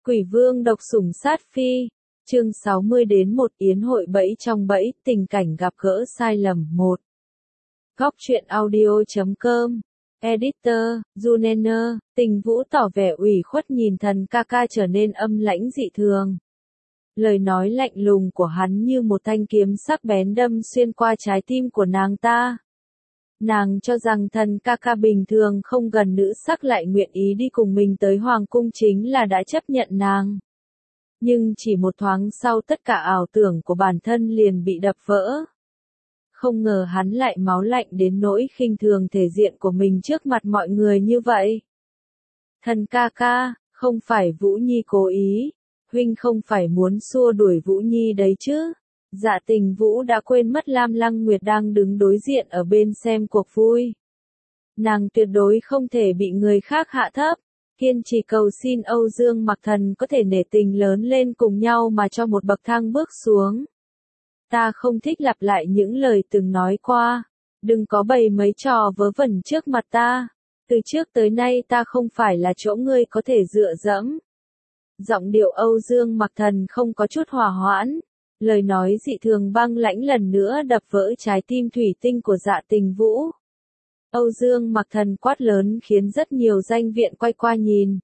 Quỷ vương độc sủng sát phi, chương 60 đến một yến hội bẫy trong bẫy, tình cảnh gặp gỡ sai lầm 1. Góc truyện audio.com, Editor, Junenner, Tình Vũ tỏ vẻ ủy khuất nhìn thần ca ca trở nên âm lãnh dị thường. Lời nói lạnh lùng của hắn như một thanh kiếm sắc bén đâm xuyên qua trái tim của nàng ta. Nàng cho rằng thần ca ca bình thường không gần nữ sắc lại nguyện ý đi cùng mình tới hoàng cung chính là đã chấp nhận nàng. Nhưng chỉ một thoáng sau tất cả ảo tưởng của bản thân liền bị đập vỡ. Không ngờ hắn lại máu lạnh đến nỗi khinh thường thể diện của mình trước mặt mọi người như vậy. Thần ca ca, không phải Vũ Nhi cố ý, huynh không phải muốn xua đuổi Vũ Nhi đấy chứ. Dạ Tình Vũ đã quên mất Lam Lăng Nguyệt đang đứng đối diện ở bên xem cuộc vui. Nàng tuyệt đối không thể bị người khác hạ thấp, kiên trì cầu xin Âu Dương Mặc Thần có thể nể tình lớn lên cùng nhau mà cho một bậc thang bước xuống. Ta không thích lặp lại những lời từng nói qua, đừng có bày mấy trò vớ vẩn trước mặt ta, từ trước tới nay ta không phải là chỗ ngươi có thể dựa dẫm. Giọng điệu Âu Dương Mặc Thần không có chút hòa hoãn. Lời nói dị thường băng lãnh lần nữa đập vỡ trái tim thủy tinh của Dạ Tình Vũ. Âu Dương Mặc Thần quát lớn khiến rất nhiều danh viện quay qua nhìn.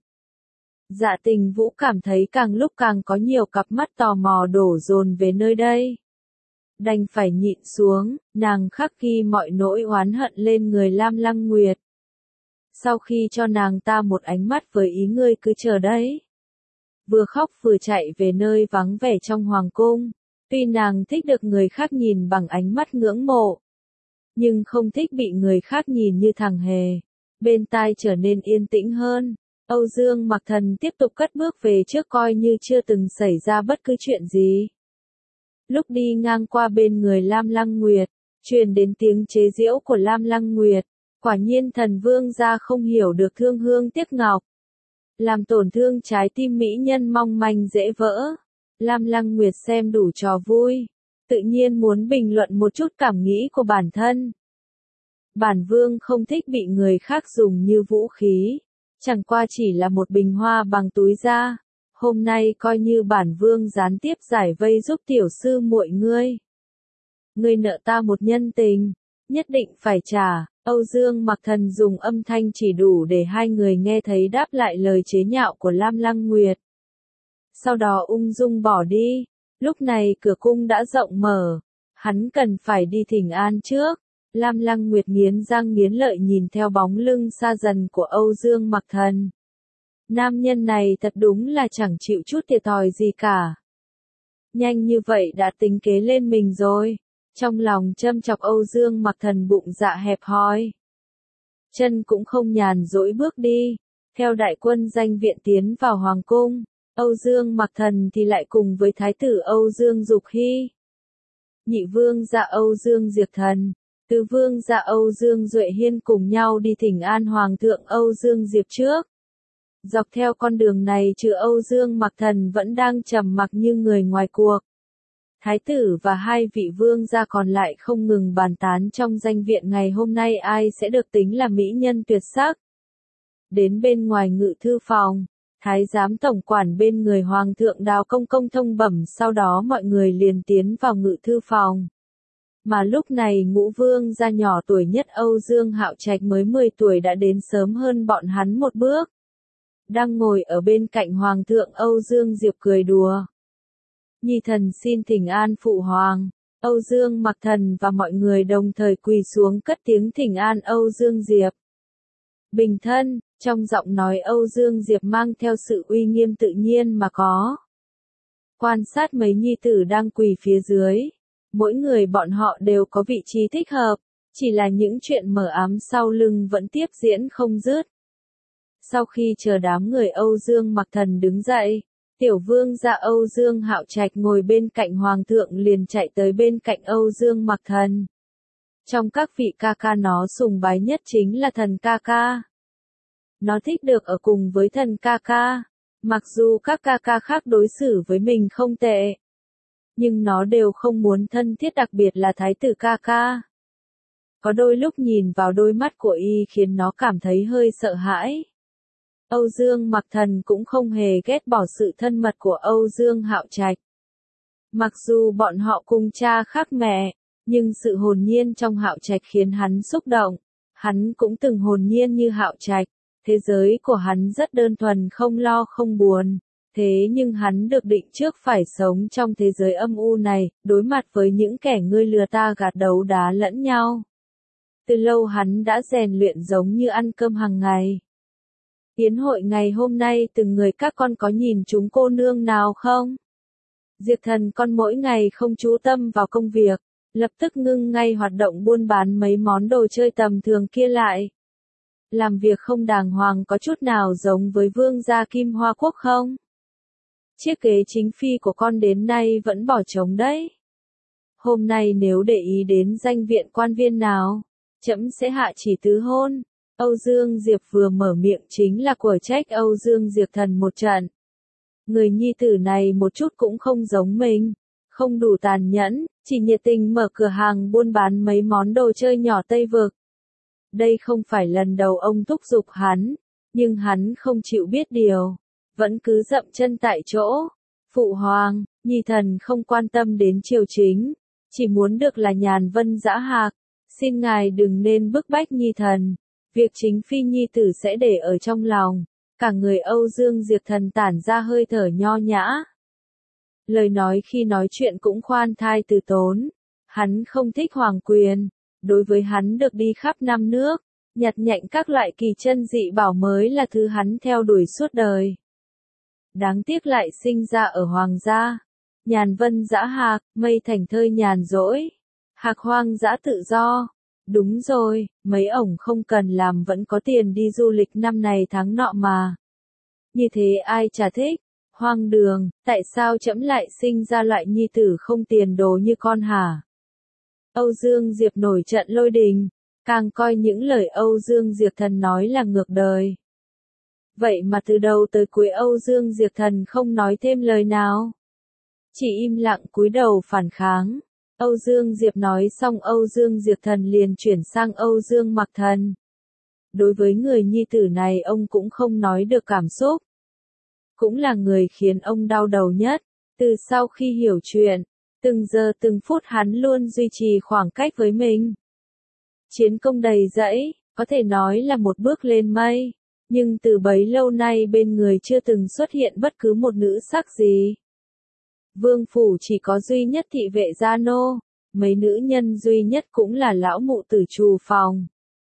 Dạ Tình Vũ cảm thấy càng lúc càng có nhiều cặp mắt tò mò đổ dồn về nơi đây. Đành phải nhịn xuống, nàng khắc ghi mọi nỗi oán hận lên người Lam Lăng Nguyệt. Sau khi cho nàng ta một ánh mắt với ý ngươi cứ chờ đấy. Vừa khóc vừa chạy về nơi vắng vẻ trong hoàng cung. Tuy nàng thích được người khác nhìn bằng ánh mắt ngưỡng mộ, nhưng không thích bị người khác nhìn như thằng hề. Bên tai trở nên yên tĩnh hơn, Âu Dương Mặc Thần tiếp tục cất bước về trước coi như chưa từng xảy ra bất cứ chuyện gì. Lúc đi ngang qua bên người Lam Lăng Nguyệt, truyền đến tiếng chế giễu của Lam Lăng Nguyệt. Quả nhiên thần vương gia không hiểu được thương hương tiếc ngọc, làm tổn thương trái tim mỹ nhân mong manh dễ vỡ. Lam Lăng Nguyệt xem đủ trò vui, tự nhiên muốn bình luận một chút cảm nghĩ của bản thân. Bản vương không thích bị người khác dùng như vũ khí, chẳng qua chỉ là một bình hoa bằng túi da. Hôm nay coi như bản vương gián tiếp giải vây giúp tiểu sư muội ngươi. Ngươi nợ ta một nhân tình, nhất định phải trả. Âu Dương Mặc Thần dùng âm thanh chỉ đủ để hai người nghe thấy đáp lại lời chế nhạo của Lam Lăng Nguyệt. Sau đó ung dung bỏ đi. Lúc này cửa cung đã rộng mở, hắn cần phải đi thỉnh an trước. Lam Lăng Nguyệt nghiến răng nghiến lợi nhìn theo bóng lưng xa dần của Âu Dương Mặc Thần. Nam nhân này thật đúng là chẳng chịu chút thiệt thòi gì cả. Nhanh như vậy đã tính kế lên mình rồi. Trong lòng châm chọc Âu Dương Mặc Thần bụng dạ hẹp hòi. Chân cũng không nhàn dỗi bước đi, theo đại quân danh viện tiến vào hoàng cung. Âu Dương Mặc Thần thì lại cùng với thái tử Âu Dương Dục Hy, nhị vương gia Âu Dương Diệp Thần, tứ vương gia Âu Dương Duệ Hiên cùng nhau đi thỉnh an hoàng thượng Âu Dương Diệp trước. Dọc theo con đường này trừ Âu Dương Mặc Thần vẫn đang trầm mặc như người ngoài cuộc. Thái tử và hai vị vương gia còn lại không ngừng bàn tán trong danh viện ngày hôm nay ai sẽ được tính là mỹ nhân tuyệt sắc. Đến bên ngoài ngự thư phòng, thái giám tổng quản bên người hoàng thượng Đào Công Công thông bẩm, sau đó mọi người liền tiến vào ngự thư phòng. Mà lúc này ngũ vương gia nhỏ tuổi nhất Âu Dương Hạo Trạch mới 10 tuổi đã đến sớm hơn bọn hắn một bước. Đang ngồi ở bên cạnh hoàng thượng Âu Dương Diệp cười đùa. Nhi thần xin thỉnh an phụ hoàng. Âu Dương Mặc Thần và mọi người đồng thời quỳ xuống cất tiếng thỉnh an Âu Dương Diệp. Bình thân, trong giọng nói Âu Dương Diệp mang theo sự uy nghiêm tự nhiên mà có. Quan sát mấy nhi tử đang quỳ phía dưới, mỗi người bọn họ đều có vị trí thích hợp, chỉ là những chuyện mờ ám sau lưng vẫn tiếp diễn không dứt. Sau khi chờ đám người Âu Dương Mặc Thần đứng dậy, tiểu vương gia Âu Dương Hạo Trạch ngồi bên cạnh hoàng thượng liền chạy tới bên cạnh Âu Dương Mặc Thần. Trong các vị ca ca nó sùng bái nhất chính là thần ca ca. Nó thích được ở cùng với thần ca ca. Mặc dù các ca ca khác đối xử với mình không tệ, nhưng nó đều không muốn thân thiết, đặc biệt là thái tử ca ca. Có đôi lúc nhìn vào đôi mắt của y khiến nó cảm thấy hơi sợ hãi. Âu Dương Mặc Thần cũng không hề ghét bỏ sự thân mật của Âu Dương Hạo Trạch. Mặc dù bọn họ cùng cha khác mẹ, nhưng sự hồn nhiên trong Hạo Trạch khiến hắn xúc động. Hắn cũng từng hồn nhiên như Hạo Trạch, thế giới của hắn rất đơn thuần không lo không buồn. Thế nhưng hắn được định trước phải sống trong thế giới âm u này, đối mặt với những kẻ ngươi lừa ta gạt đấu đá lẫn nhau. Từ lâu hắn đã rèn luyện giống như ăn cơm hàng ngày. Yến hội ngày hôm nay từng người các con có nhìn chúng cô nương nào không? Diệp Thần con mỗi ngày không chú tâm vào công việc, lập tức ngưng ngay hoạt động buôn bán mấy món đồ chơi tầm thường kia lại. Làm việc không đàng hoàng có chút nào giống với vương gia Kim Hoa Quốc không? Chiếc ghế chính phi của con đến nay vẫn bỏ trống đấy. Hôm nay nếu để ý đến danh viện quan viên nào, trẫm sẽ hạ chỉ tứ hôn. Âu Dương Diệp vừa mở miệng chính là của trách Âu Dương Diệp Thần một trận. Người nhi tử này một chút cũng không giống mình, không đủ tàn nhẫn, chỉ nhiệt tình mở cửa hàng buôn bán mấy món đồ chơi nhỏ Tây Vực. Đây không phải lần đầu ông thúc giục hắn, nhưng hắn không chịu biết điều, vẫn cứ dậm chân tại chỗ. Phụ hoàng, nhi thần không quan tâm đến triều chính, chỉ muốn được là nhàn vân dã hạc, xin ngài đừng nên bức bách nhi thần. Việc chính phi nhi tử sẽ để ở trong lòng. Cả người Âu Dương Diệp Thần tản ra hơi thở nho nhã. Lời nói khi nói chuyện cũng khoan thai từ tốn. Hắn không thích hoàng quyền. Đối với hắn được đi khắp năm nước, nhặt nhạnh các loại kỳ chân dị bảo mới là thứ hắn theo đuổi suốt đời. Đáng tiếc lại sinh ra ở hoàng gia. Nhàn vân dã hạc, mây thành thơi nhàn rỗi. Hạc hoang dã tự do. Đúng rồi, mấy ổng không cần làm vẫn có tiền đi du lịch năm này tháng nọ mà. Như thế ai chả thích? Hoang đường, tại sao trẫm lại sinh ra loại nhi tử không tiền đồ như con hả? Âu Dương Diệp nổi trận lôi đình, càng coi những lời Âu Dương Diệp Thần nói là ngược đời. Vậy mà từ đầu tới cuối Âu Dương Diệp Thần không nói thêm lời nào. Chỉ im lặng cúi đầu phản kháng. Âu Dương Diệp nói xong Âu Dương Diệp Thần liền chuyển sang Âu Dương Mặc Thần. Đối với người nhi tử này ông cũng không nói được cảm xúc. Cũng là người khiến ông đau đầu nhất. Từ sau khi hiểu chuyện, từng giờ từng phút hắn luôn duy trì khoảng cách với mình. Chiến công đầy dẫy, có thể nói là một bước lên mây. Nhưng từ bấy lâu nay bên người chưa từng xuất hiện bất cứ một nữ sắc gì. Vương phủ chỉ có duy nhất thị vệ gia nô, mấy nữ nhân duy nhất cũng là lão mụ tử trù phòng.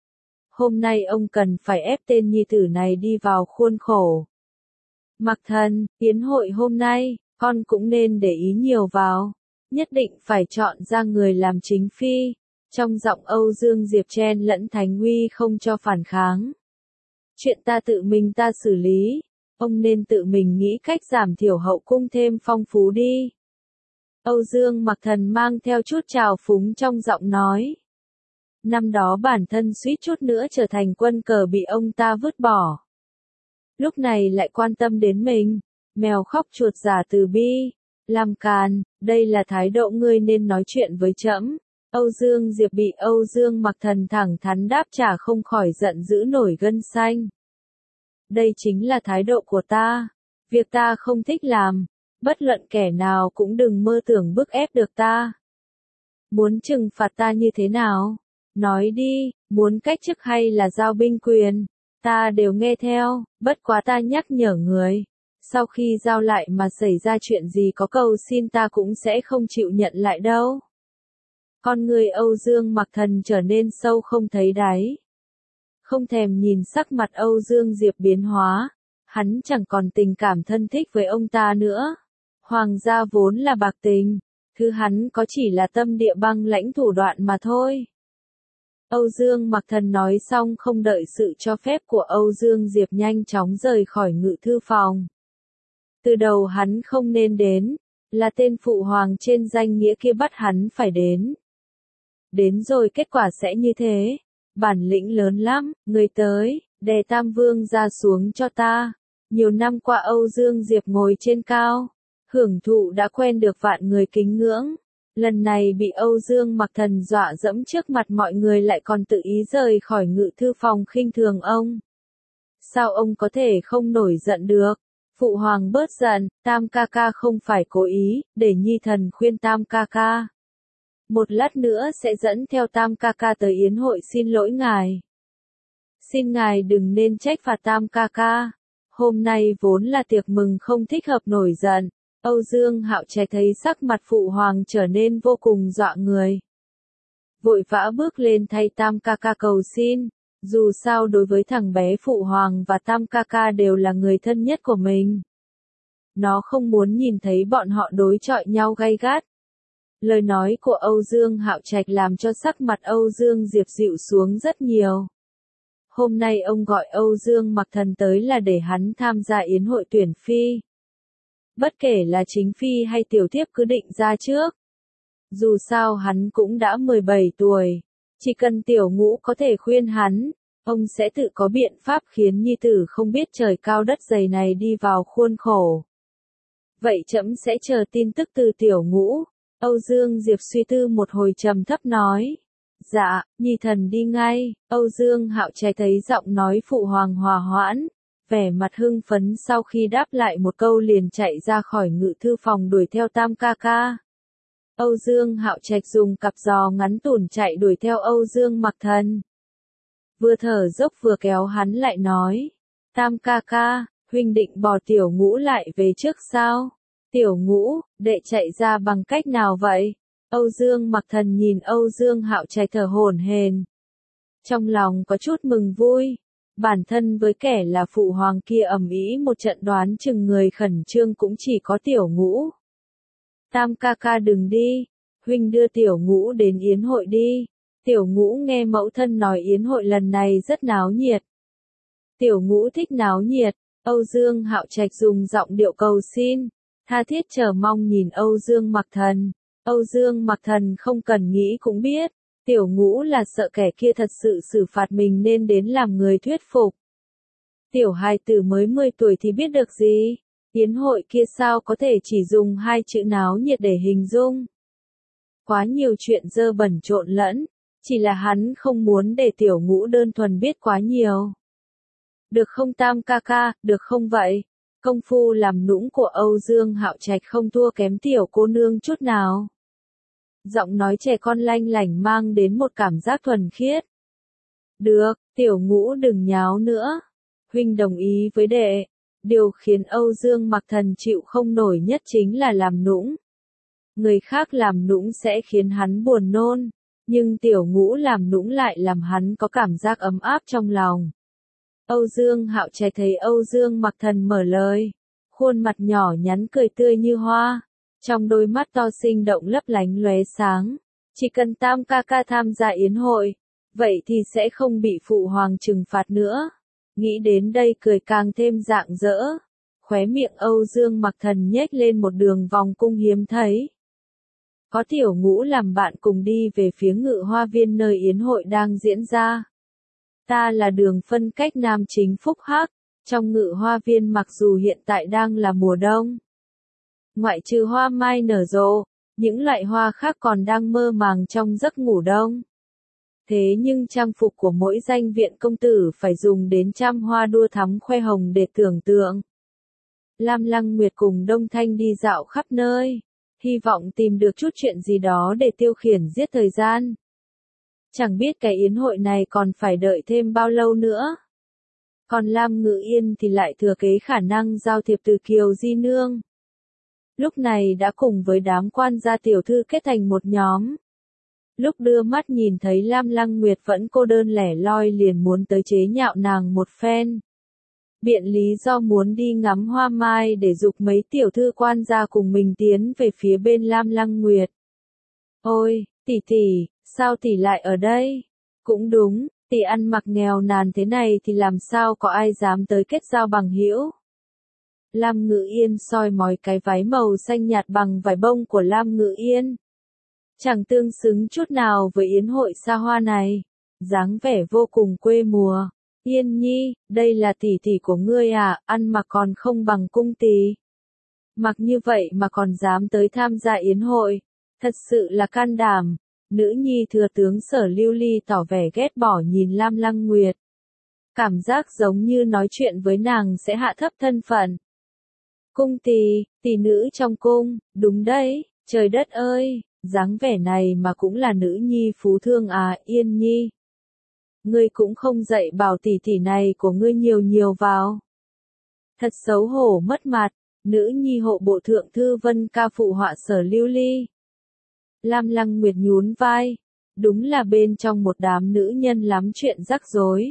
Hôm nay ông cần phải ép tên nhi tử này đi vào khuôn khổ. Mặc Thần, yến hội hôm nay, con cũng nên để ý nhiều vào, nhất định phải chọn ra người làm chính phi. Trong giọng Âu Dương Diệp chen lẫn thánh uy không cho phản kháng. Chuyện ta tự mình ta xử lý. Ông nên tự mình nghĩ cách giảm thiểu hậu cung thêm phong phú đi. Âu Dương Mặc Thần mang theo chút trào phúng trong giọng nói. Năm đó bản thân suýt chút nữa trở thành quân cờ bị ông ta vứt bỏ. Lúc này lại quan tâm đến mình. Mèo khóc chuột giả từ bi. Làm càn, đây là thái độ ngươi nên nói chuyện với trẫm. Âu Dương Diệp bị Âu Dương Mặc Thần thẳng thắn đáp trả không khỏi giận dữ nổi gân xanh. Đây chính là thái độ của ta. Việc ta không thích làm, bất luận kẻ nào cũng đừng mơ tưởng bức ép được ta. Muốn trừng phạt ta như thế nào? Nói đi, muốn cách chức hay là giao binh quyền? Ta đều nghe theo, bất quá ta nhắc nhở người. Sau khi giao lại mà xảy ra chuyện gì có cầu xin ta cũng sẽ không chịu nhận lại đâu. Con người Âu Dương Mặc Thần trở nên sâu không thấy đáy. Không thèm nhìn sắc mặt Âu Dương Diệp biến hóa, hắn chẳng còn tình cảm thân thích với ông ta nữa. Hoàng gia vốn là bạc tình, thứ hắn có chỉ là tâm địa băng lãnh thủ đoạn mà thôi. Âu Dương Mặc Thần nói xong không đợi sự cho phép của Âu Dương Diệp nhanh chóng rời khỏi ngự thư phòng. Từ đầu hắn không nên đến, là tên phụ hoàng trên danh nghĩa kia bắt hắn phải đến. Đến rồi kết quả sẽ như thế. Bản lĩnh lớn lắm, người tới, đè Tam Vương ra xuống cho ta. Nhiều năm qua Âu Dương Diệp ngồi trên cao, hưởng thụ đã quen được vạn người kính ngưỡng. Lần này bị Âu Dương Mặc Thần dọa dẫm trước mặt mọi người lại còn tự ý rời khỏi ngự thư phòng khinh thường ông. Sao ông có thể không nổi giận được? Phụ hoàng bớt giận, Tam ca ca không phải cố ý, để nhi thần khuyên Tam ca ca. Một lát nữa sẽ dẫn theo Tam ca ca tới yến hội xin lỗi ngài. Xin ngài đừng nên trách phạt Tam ca ca. Hôm nay vốn là tiệc mừng không thích hợp nổi giận. Âu Dương Hạo Trạch thấy sắc mặt phụ hoàng trở nên vô cùng dọa người. Vội vã bước lên thay Tam ca ca cầu xin. Dù sao đối với thằng bé phụ hoàng và Tam ca ca đều là người thân nhất của mình. Nó không muốn nhìn thấy bọn họ đối chọi nhau gay gắt. Lời nói của Âu Dương Hạo Trạch làm cho sắc mặt Âu Dương Diệp dịu xuống rất nhiều. Hôm nay ông gọi Âu Dương Mặc Thần tới là để hắn tham gia yến hội tuyển phi. Bất kể là chính phi hay tiểu thiếp cứ định ra trước. Dù sao hắn cũng đã 17 tuổi. Chỉ cần tiểu ngũ có thể khuyên hắn, ông sẽ tự có biện pháp khiến nhi tử không biết trời cao đất dày này đi vào khuôn khổ. Vậy trẫm sẽ chờ tin tức từ tiểu ngũ. Âu Dương Diệp suy tư một hồi trầm thấp nói. Dạ, nhi thần đi ngay. Âu Dương Hạo Trạch thấy giọng nói phụ hoàng hòa hoãn, vẻ mặt hưng phấn sau khi đáp lại một câu liền chạy ra khỏi ngự thư phòng đuổi theo Tam ca ca. Âu Dương Hạo Trạch dùng cặp giò ngắn tủn chạy đuổi theo Âu Dương Mặc Thần. Vừa thở dốc vừa kéo hắn lại nói. Tam ca ca, huynh định bỏ tiểu ngũ lại về trước sao? Tiểu ngũ, đệ chạy ra bằng cách nào vậy? Âu Dương Mặc Thần nhìn Âu Dương Hạo Trạch thở hổn hển. Trong lòng có chút mừng vui. Bản thân với kẻ là phụ hoàng kia ầm ĩ một trận đoán chừng người khẩn trương cũng chỉ có tiểu ngũ. Tam ca ca đừng đi, huynh đưa tiểu ngũ đến yến hội đi. Tiểu ngũ nghe mẫu thân nói yến hội lần này rất náo nhiệt. Tiểu ngũ thích náo nhiệt, Âu Dương Hạo Trạch dùng giọng điệu cầu xin, tha thiết chờ mong nhìn Âu Dương Mặc Thần. Âu Dương Mặc Thần không cần nghĩ cũng biết, tiểu ngũ là sợ kẻ kia thật sự xử phạt mình nên đến làm người thuyết phục. Tiểu hài tử mới 10 tuổi thì biết được gì, yến hội kia sao có thể chỉ dùng 2 chữ náo nhiệt để hình dung. Quá nhiều chuyện dơ bẩn trộn lẫn, chỉ là hắn không muốn để tiểu ngũ đơn thuần biết quá nhiều. Được không Tam ca ca, được không vậy? Công phu làm nũng của Âu Dương Hạo Trạch không thua kém tiểu cô nương chút nào. Giọng nói trẻ con lanh lảnh mang đến một cảm giác thuần khiết. Được, tiểu ngũ đừng nháo nữa. Huynh đồng ý với đệ. Điều khiến Âu Dương Mặc Thần chịu không nổi nhất chính là làm nũng. Người khác làm nũng sẽ khiến hắn buồn nôn, nhưng tiểu ngũ làm nũng lại làm hắn có cảm giác ấm áp trong lòng. Âu Dương Hạo Trạch thấy Âu Dương Mặc Thần mở lời, khuôn mặt nhỏ nhắn cười tươi như hoa, trong đôi mắt to sinh động lấp lánh lóe sáng. Chỉ cần Tam ca ca tham gia yến hội, vậy thì sẽ không bị phụ hoàng trừng phạt nữa. Nghĩ đến đây cười càng thêm rạng rỡ. Khóe miệng Âu Dương Mặc Thần nhếch lên một đường vòng cung hiếm thấy. Có tiểu ngũ làm bạn cùng đi về phía ngự hoa viên nơi yến hội đang diễn ra. Ta là đường phân cách nam chính phúc hắc, trong ngự hoa viên mặc dù hiện tại đang là mùa đông. Ngoại trừ hoa mai nở rộ, những loại hoa khác còn đang mơ màng trong giấc ngủ đông. Thế nhưng trang phục của mỗi danh viện công tử phải dùng đến trăm hoa đua thắm khoe hồng để tưởng tượng. Lam Lăng Nguyệt cùng Đông Thanh đi dạo khắp nơi, hy vọng tìm được chút chuyện gì đó để tiêu khiển giết thời gian. Chẳng biết cái yến hội này còn phải đợi thêm bao lâu nữa. Còn Lam Ngự Yên thì lại thừa kế khả năng giao thiệp từ Kiều Di Nương. Lúc này đã cùng với đám quan gia tiểu thư kết thành một nhóm. Lúc đưa mắt nhìn thấy Lam Lăng Nguyệt vẫn cô đơn lẻ loi liền muốn tới chế nhạo nàng một phen. Biện lý do muốn đi ngắm hoa mai để giục mấy tiểu thư quan gia cùng mình tiến về phía bên Lam Lăng Nguyệt. Ôi, tỷ, sao tỷ lại ở đây? Cũng đúng, tỷ ăn mặc nghèo nàn thế này thì làm sao có ai dám tới kết giao bằng hữu. Lam Ngự Yên soi mói cái váy màu xanh nhạt bằng vải bông của Lam Ngự Yên. Chẳng tương xứng chút nào với yến hội xa hoa này, dáng vẻ vô cùng quê mùa. Yên Nhi, đây là tỷ tỷ của ngươi à, ăn mặc còn không bằng cung tỷ. Mặc như vậy mà còn dám tới tham gia yến hội, thật sự là can đảm. Nữ nhi thừa tướng Sở Lưu Ly tỏ vẻ ghét bỏ nhìn Lam Lăng Nguyệt. Cảm giác giống như nói chuyện với nàng sẽ hạ thấp thân phận. Cung tỷ nữ trong cung, đúng đấy, trời đất ơi, dáng vẻ này mà cũng là nữ nhi phú thương à, Yên Nhi. Ngươi cũng không dạy bảo tỷ tỷ này của ngươi nhiều nhiều vào. Thật xấu hổ mất mặt, nữ nhi hộ bộ thượng thư Vân Ca phụ họa Sở Lưu Ly. Lam Lăng Nguyệt nhún vai, đúng là bên trong một đám nữ nhân lắm chuyện rắc rối.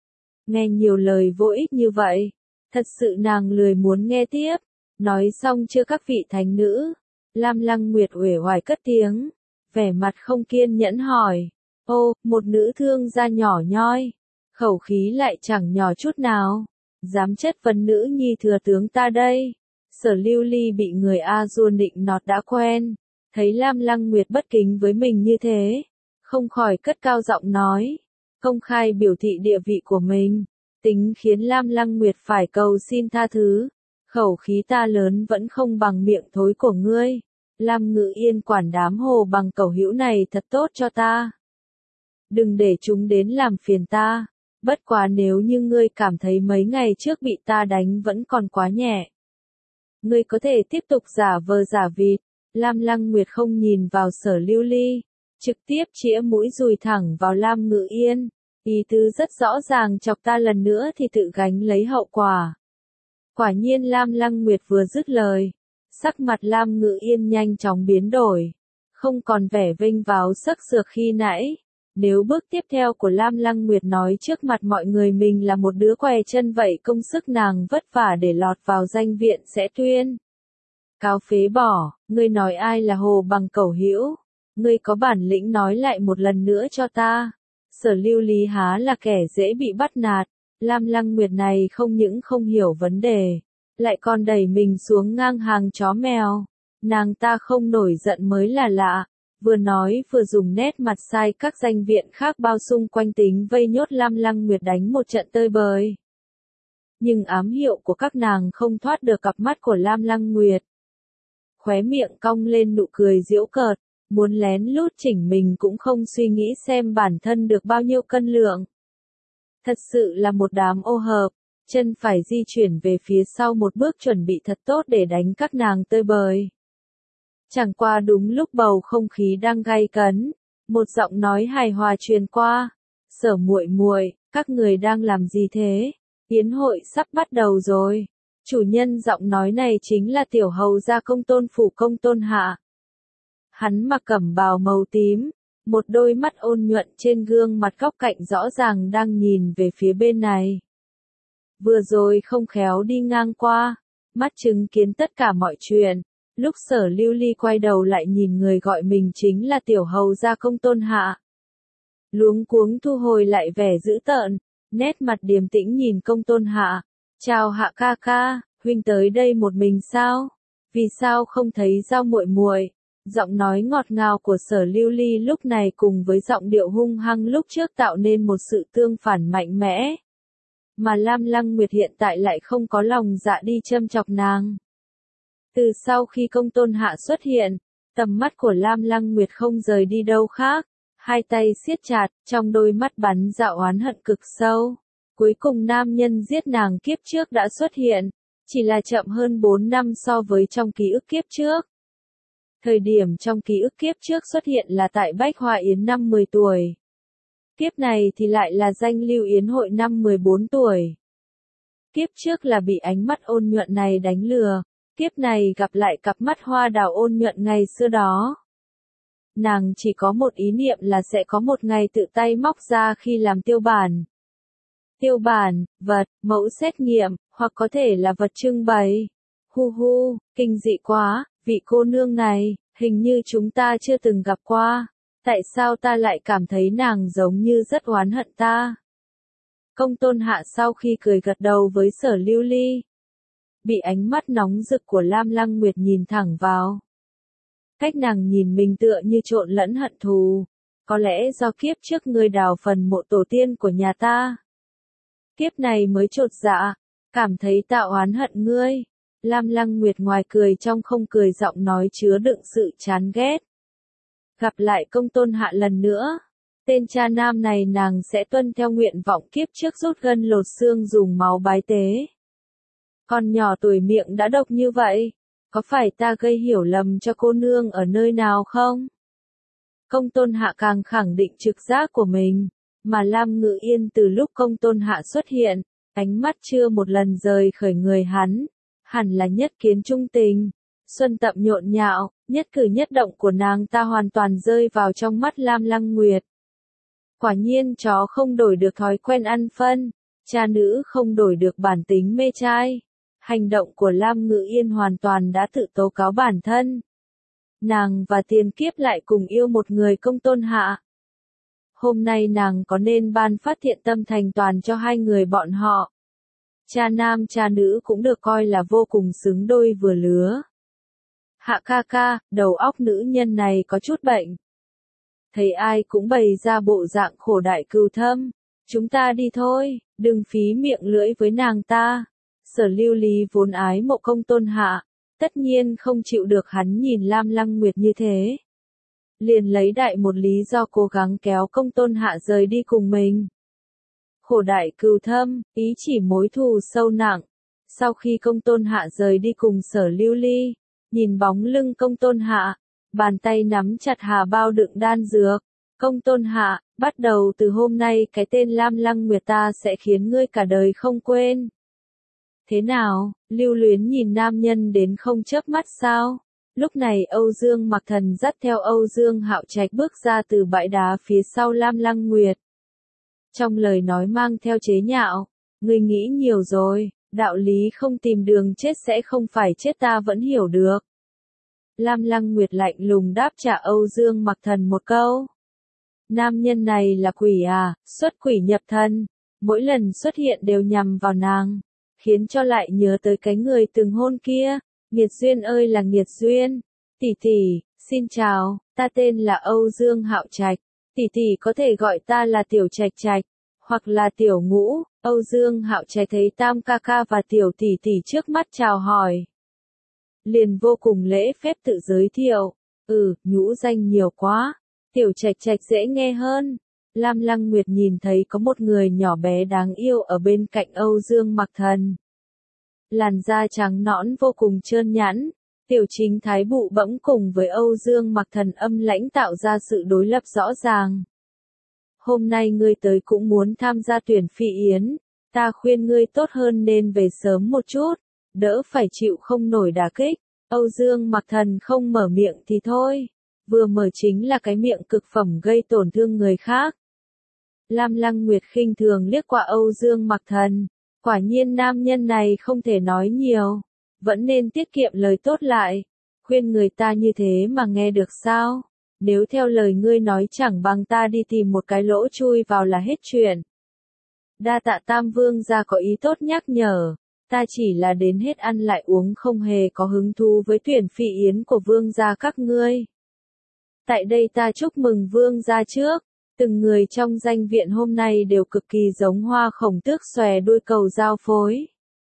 Nghe nhiều lời vô ích như vậy, thật sự nàng lười muốn nghe tiếp. Nói xong chưa các vị thánh nữ, Lam Lăng Nguyệt uể oải cất tiếng, vẻ mặt không kiên nhẫn hỏi, ô, một nữ thương gia nhỏ nhoi, khẩu khí lại chẳng nhỏ chút nào, dám chất vấn nữ nhi thừa tướng ta đây. Sở Lưu Ly bị người A Dua định nọt đã quen, thấy Lam Lăng Nguyệt bất kính với mình như thế, không khỏi cất cao giọng nói, công khai biểu thị địa vị của mình, tính khiến Lam Lăng Nguyệt phải cầu xin tha thứ. Khẩu khí ta lớn vẫn không bằng miệng thối của ngươi. Lam Ngự Yên quản đám hồ bằng cẩu hữu này thật tốt cho ta. Đừng để chúng đến làm phiền ta. Bất quá nếu như ngươi cảm thấy mấy ngày trước bị ta đánh vẫn còn quá nhẹ. Ngươi có thể tiếp tục giả vờ giả vịt. Lam Lăng Nguyệt không nhìn vào Sở Lưu Ly, trực tiếp chĩa mũi dùi thẳng vào Lam Ngự Yên. Ý tứ rất rõ ràng, chọc ta lần nữa thì tự gánh lấy hậu quả. Quả nhiên Lam Lăng Nguyệt vừa dứt lời, sắc mặt Lam Ngự Yên nhanh chóng biến đổi, không còn vẻ vênh váo sắc sược khi nãy. Nếu bước tiếp theo của Lam Lăng Nguyệt nói trước mặt mọi người mình là một đứa què chân vậy, công sức nàng vất vả để lọt vào danh viện sẽ tuyên cáo phế bỏ. Ngươi nói ai là hồ bằng cẩu hữu? Ngươi có bản lĩnh nói lại một lần nữa cho ta. Sở Lưu Ly há là kẻ dễ bị bắt nạt. Lam Lăng Nguyệt này không những không hiểu vấn đề, lại còn đẩy mình xuống ngang hàng chó mèo. Nàng ta không nổi giận mới là lạ, vừa nói vừa dùng nét mặt sai các danh viện khác bao xung quanh tính vây nhốt Lam Lăng Nguyệt đánh một trận tơi bời. Nhưng ám hiệu của các nàng không thoát được cặp mắt của Lam Lăng Nguyệt. Khóe miệng cong lên nụ cười giễu cợt, muốn lén lút chỉnh mình cũng không suy nghĩ xem bản thân được bao nhiêu cân lượng. Thật sự là một đám ô hợp, chân phải di chuyển về phía sau một bước chuẩn bị thật tốt để đánh các nàng tơi bời. Chẳng qua đúng lúc bầu không khí đang gay cấn, một giọng nói hài hòa truyền qua, Sở muội muội, các người đang làm gì thế? Yến hội sắp bắt đầu rồi. Chủ nhân giọng nói này chính là tiểu hầu gia Công Tôn phủ Công Tôn Hạ. Hắn mặc cẩm bào màu tím, một đôi mắt ôn nhuận trên gương mặt góc cạnh rõ ràng đang nhìn về phía bên này. Vừa rồi không khéo đi ngang qua, mắt chứng kiến tất cả mọi chuyện. Lúc Sở Lưu Ly quay đầu lại nhìn người gọi mình chính là tiểu hầu gia Công Tôn Hạ. Luống cuống thu hồi lại vẻ dữ tợn, nét mặt điềm tĩnh nhìn Công Tôn Hạ. Chào Hạ ca ca, huynh tới đây một mình sao? Vì sao không thấy Giao muội muội? Giọng nói ngọt ngào của Sở Lưu Ly lúc này cùng với giọng điệu hung hăng lúc trước tạo nên một sự tương phản mạnh mẽ. Mà Lam Lăng Nguyệt hiện tại lại không có lòng dạ đi châm chọc nàng. Từ sau khi Công Tôn Hạ xuất hiện, tầm mắt của Lam Lăng Nguyệt không rời đi đâu khác, hai tay siết chặt, trong đôi mắt bắn ra oán hận cực sâu. Cuối cùng nam nhân giết nàng kiếp trước đã xuất hiện, chỉ là chậm hơn 4 năm so với trong ký ức kiếp trước. Thời điểm trong ký ức kiếp trước xuất hiện là tại Bách Hoa Yến năm 10 tuổi. Kiếp này thì lại là danh lưu yến hội năm 14 tuổi. Kiếp trước là bị ánh mắt ôn nhuận này đánh lừa, kiếp này gặp lại cặp mắt hoa đào ôn nhuận ngày xưa đó. Nàng chỉ có một ý niệm là sẽ có một ngày tự tay móc ra khi làm tiêu bản. Tiêu bản, vật, mẫu xét nghiệm, hoặc có thể là vật trưng bày. Hu hu, kinh dị quá, vị cô nương này, hình như chúng ta chưa từng gặp qua. Tại sao ta lại cảm thấy nàng giống như rất oán hận ta? Công Tôn Hạ sau khi cười gật đầu với Sở Lưu Ly. Bị ánh mắt nóng rực của Lam Lăng Nguyệt nhìn thẳng vào. Cách nàng nhìn mình tựa như trộn lẫn hận thù. Có lẽ do kiếp trước ngươi đào phần mộ tổ tiên của nhà ta. Kiếp này mới chột dạ, cảm thấy ta oán hận ngươi. Lam Lăng Nguyệt ngoài cười trong không cười, giọng nói chứa đựng sự chán ghét. Gặp lại Công Tôn Hạ lần nữa, Tên cha nam này nàng sẽ tuân theo nguyện vọng kiếp trước rút gân lột xương dùng máu bái tế. Con nhỏ tuổi miệng đã độc như vậy, có phải ta gây hiểu lầm cho cô nương ở nơi nào không? Công Tôn Hạ càng khẳng định trực giác của mình, mà Lam Ngự Yên từ lúc Công Tôn Hạ xuất hiện, ánh mắt chưa một lần rời khỏi người hắn, hẳn là nhất kiến trung tình. Xuân Tậm nhộn nhạo, nhất cử nhất động của nàng ta hoàn toàn rơi vào trong mắt Lam Lăng Nguyệt. Quả nhiên chó không đổi được thói quen ăn phân, cha nữ không đổi được bản tính mê trai. Hành động của Lam Ngự Yên hoàn toàn đã tự tố cáo bản thân. Nàng và tiền kiếp lại cùng yêu một người Công Tôn Hạ. Hôm nay nàng có nên ban phát thiện tâm thành toàn cho hai người bọn họ. Cha nam cha nữ cũng được coi là vô cùng xứng đôi vừa lứa. Hạ ca ca, đầu óc nữ nhân này có chút bệnh. Thấy ai cũng bày ra bộ dạng khổ đại cừu thâm. Chúng ta đi thôi, đừng phí miệng lưỡi với nàng ta. Sở Lưu Lý vốn ái mộ Công Tôn Hạ, tất nhiên không chịu được hắn nhìn Lam Lăng Nguyệt như thế. Liền lấy đại một lý do cố gắng kéo Công Tôn Hạ rời đi cùng mình. Khổ đại cừu thâm, ý chỉ mối thù sâu nặng. Sau khi Công Tôn Hạ rời đi cùng Sở Lưu Ly, nhìn bóng lưng Công Tôn Hạ, bàn tay nắm chặt hà bao đựng đan dược. Công Tôn Hạ, bắt đầu từ hôm nay cái tên Lam Lăng Nguyệt ta sẽ khiến ngươi cả đời không quên. Thế nào, lưu luyến nhìn nam nhân đến không chớp mắt sao? Lúc này Âu Dương Mặc Thần dắt theo Âu Dương Hạo Trạch bước ra từ bãi đá phía sau Lam Lăng Nguyệt. Trong lời nói mang theo chế nhạo, ngươi nghĩ nhiều rồi, đạo lý không tìm đường chết sẽ không phải chết ta vẫn hiểu được. Lam Lăng Nguyệt lạnh lùng đáp trả Âu Dương Mặc Thần một câu. Nam nhân này là quỷ à, xuất quỷ nhập thần, mỗi lần xuất hiện đều nhằm vào nàng, khiến cho lại nhớ tới cái người từng hôn kia. Nghiệt duyên ơi là nghiệt duyên. Tỷ tỷ, xin chào, ta tên là Âu Dương Hạo Trạch, tỷ tỷ có thể gọi ta là Tiểu Trạch Trạch, hoặc là Tiểu Ngũ. Âu Dương Hạo Trạch thấy Tam ca ca và Tiểu tỷ tỷ trước mắt chào hỏi, liền vô cùng lễ phép tự giới thiệu. Nhũ danh nhiều quá, Tiểu Trạch Trạch dễ nghe hơn. Lam Lăng Nguyệt nhìn thấy có một người nhỏ bé đáng yêu ở bên cạnh Âu Dương Mặc Thần. Làn da trắng nõn vô cùng trơn nhẵn, Tiểu Chính Thái bụ bẫm cùng với Âu Dương Mặc Thần âm lãnh tạo ra sự đối lập rõ ràng. Hôm nay ngươi tới cũng muốn tham gia tuyển phi yến, ta khuyên ngươi tốt hơn nên về sớm một chút, đỡ phải chịu không nổi đả kích. Âu Dương Mặc Thần không mở miệng thì thôi, vừa mở chính là cái miệng cực phẩm gây tổn thương người khác. Lam Lăng Nguyệt khinh thường liếc qua Âu Dương Mặc Thần. Quả nhiên nam nhân này không thể nói nhiều, vẫn nên tiết kiệm lời tốt lại. Khuyên người ta như thế mà nghe được sao? Nếu theo lời ngươi nói chẳng bằng ta đi tìm một cái lỗ chui vào là hết chuyện. Đa tạ Tam Vương gia có ý tốt nhắc nhở, ta chỉ là đến hết ăn lại uống không hề có hứng thú với tuyển phi yến của Vương gia các ngươi. Tại đây ta chúc mừng Vương gia trước. Từng người trong danh viện hôm nay đều cực kỳ giống hoa khổng tước xòe đuôi cầu giao phối.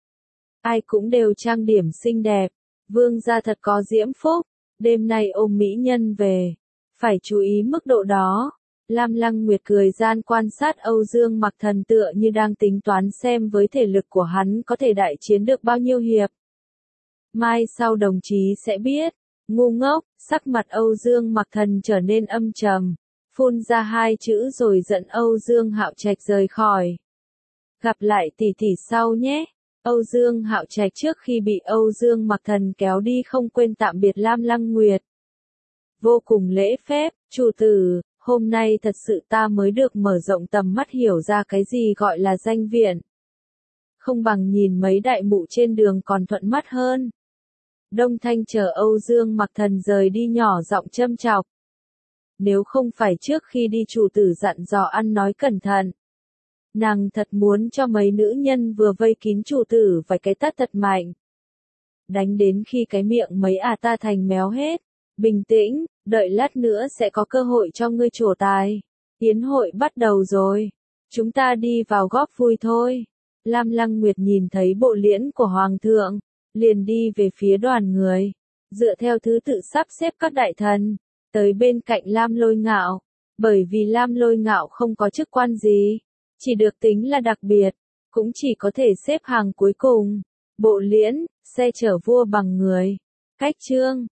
Ai cũng đều trang điểm xinh đẹp, Vương gia thật có diễm phúc, đêm nay ôm mỹ nhân về, phải chú ý mức độ đó. Lam Lăng Nguyệt cười gian quan sát Âu Dương Mặc Thần tựa như đang tính toán xem với thể lực của hắn có thể đại chiến được bao nhiêu hiệp. Mai sau đồng chí sẽ biết. Ngu ngốc, sắc mặt Âu Dương Mặc Thần trở nên âm trầm. Phun ra hai chữ rồi dẫn Âu Dương Hạo Trạch rời khỏi. Gặp lại tỷ tỷ sau nhé. Âu Dương Hạo Trạch trước khi bị Âu Dương Mặc Thần kéo đi không quên tạm biệt Lam Lăng Nguyệt. Vô cùng lễ phép, chủ tử, hôm nay thật sự ta mới được mở rộng tầm mắt hiểu ra cái gì gọi là danh viện. Không bằng nhìn mấy đại mụ trên đường còn thuận mắt hơn. Đông Thanh chờ Âu Dương Mặc Thần rời đi nhỏ giọng châm chọc. Nếu không phải trước khi đi chủ tử dặn dò ăn nói cẩn thận, nàng thật muốn cho mấy nữ nhân vừa vây kín chủ tử vài cái tát thật mạnh. Đánh đến khi cái miệng mấy ta thành méo hết. Bình tĩnh, đợi lát nữa sẽ có cơ hội cho ngươi trổ tài. Yến hội bắt đầu rồi. Chúng ta đi vào góp vui thôi. Lam Lăng Nguyệt nhìn thấy bộ liễn của Hoàng thượng, liền đi về phía đoàn người. Dựa theo thứ tự sắp xếp các đại thần. Tới bên cạnh Lam Lôi Ngạo, Bởi vì Lam Lôi Ngạo không có chức quan gì, chỉ được tính là đặc biệt, cũng chỉ có thể xếp hàng cuối cùng. Bộ Liễn, xe chở vua bằng người. Cách chương